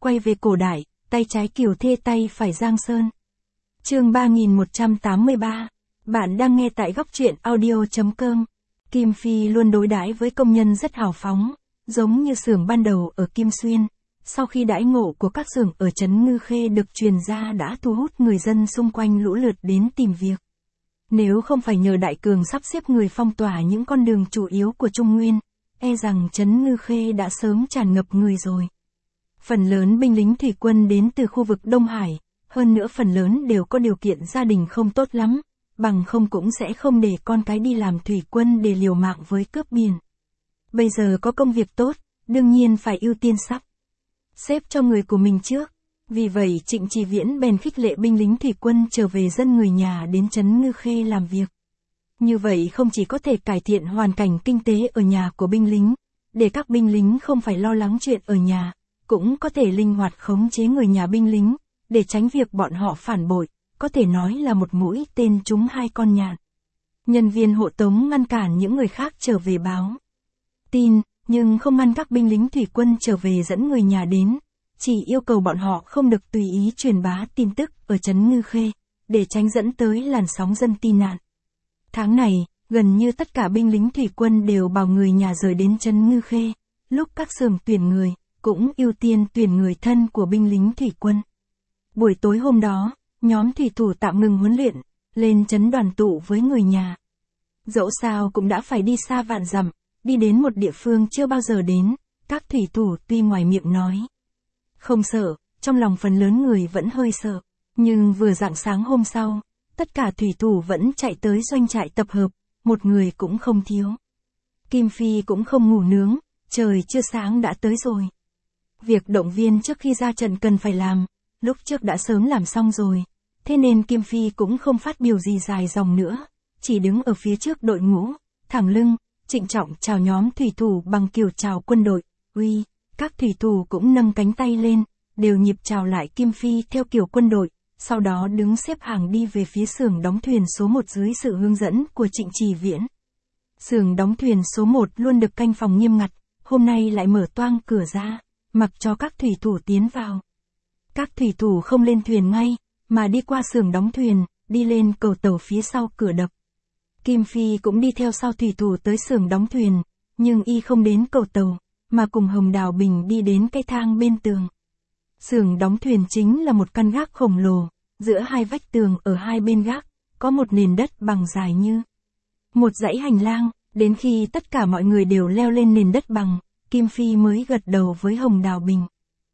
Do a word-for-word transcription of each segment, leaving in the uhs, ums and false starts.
quay về cổ đại, tay trái Kiều Thê tay phải Giang Sơn. Chương ba nghìn một trăm tám mươi ba. Bạn đang nghe tại góc truyện audio chấm com. Kim Phi luôn đối đãi với công nhân rất hào phóng, giống như xưởng ban đầu ở Kim Xuyên. Sau khi đãi ngộ của các xưởng ở Trấn Ngư Khê được truyền ra đã thu hút người dân xung quanh lũ lượt đến tìm việc. Nếu không phải nhờ Đại Cường sắp xếp người phong tỏa những con đường chủ yếu của Trung Nguyên, e rằng Trấn Ngư Khê đã sớm tràn ngập người rồi. Phần lớn binh lính thủy quân đến từ khu vực Đông Hải, hơn nữa phần lớn đều có điều kiện gia đình không tốt lắm, bằng không cũng sẽ không để con cái đi làm thủy quân để liều mạng với cướp biển. Bây giờ có công việc tốt, đương nhiên phải ưu tiên sắp xếp cho người của mình trước. Vì vậy Trịnh Trì Viễn bèn khích lệ binh lính thủy quân trở về dân người nhà đến Trấn Ngư Khê làm việc. Như vậy không chỉ có thể cải thiện hoàn cảnh kinh tế ở nhà của binh lính, để các binh lính không phải lo lắng chuyện ở nhà, cũng có thể linh hoạt khống chế người nhà binh lính, để tránh việc bọn họ phản bội, có thể nói là một mũi tên trúng hai con nhạn. Nhân viên hộ tống ngăn cản những người khác trở về báo tin, nhưng không ngăn các binh lính thủy quân trở về dẫn người nhà đến, chỉ yêu cầu bọn họ không được tùy ý truyền bá tin tức ở Trấn Ngư Khê, để tránh dẫn tới làn sóng dân tin nạn. Tháng này, gần như tất cả binh lính thủy quân đều bảo người nhà rời đến Trấn Ngư Khê, lúc các xưởng tuyển người, cũng ưu tiên tuyển người thân của binh lính thủy quân. Buổi tối hôm đó, nhóm thủy thủ tạm ngừng huấn luyện, lên trấn đoàn tụ với người nhà. Dẫu sao cũng đã phải đi xa vạn dặm, đi đến một địa phương chưa bao giờ đến, các thủy thủ tuy ngoài miệng nói không sợ, trong lòng phần lớn người vẫn hơi sợ, nhưng vừa rạng sáng hôm sau, tất cả thủy thủ vẫn chạy tới doanh trại tập hợp, một người cũng không thiếu. Kim Phi cũng không ngủ nướng, trời chưa sáng đã tới rồi. Việc động viên trước khi ra trận cần phải làm, lúc trước đã sớm làm xong rồi, thế nên Kim Phi cũng không phát biểu gì dài dòng nữa, chỉ đứng ở phía trước đội ngũ, thẳng lưng, trịnh trọng chào nhóm thủy thủ bằng kiểu chào quân đội, uy, các thủy thủ cũng nâng cánh tay lên, đều nhịp chào lại Kim Phi theo kiểu quân đội, sau đó đứng xếp hàng đi về phía xưởng đóng thuyền số một dưới sự hướng dẫn của Trịnh Trì Viễn. Xưởng đóng thuyền số một luôn được canh phòng nghiêm ngặt, hôm nay lại mở toang cửa ra, mặc cho các thủy thủ tiến vào. Các thủy thủ không lên thuyền ngay, mà đi qua xưởng đóng thuyền, đi lên cầu tàu phía sau cửa đập. Kim Phi cũng đi theo sau thủy thủ tới xưởng đóng thuyền, nhưng y không đến cầu tàu, mà cùng Hồng Đào Bình đi đến cây thang bên tường. Xưởng đóng thuyền chính là một căn gác khổng lồ, giữa hai vách tường ở hai bên gác, có một nền đất bằng dài như một dãy hành lang, đến khi tất cả mọi người đều leo lên nền đất bằng, Kim Phi mới gật đầu với Hồng Đào Bình.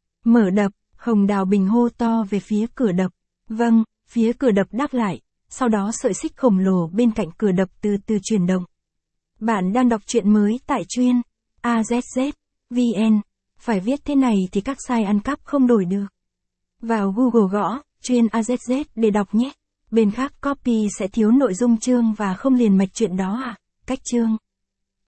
Mở đập, Hồng Đào Bình hô to về phía cửa đập. Vâng, phía cửa đập đáp lại, sau đó sợi xích khổng lồ bên cạnh cửa đập từ từ chuyển động. Bạn đang đọc truyện mới tại truyện a zét zét vn, phải viết thế này thì các site ăn cắp không đổi được. Vào Google gõ, truyện a zét zét để đọc nhé. Bên khác copy sẽ thiếu nội dung chương và không liền mạch chuyện đó à, cách chương.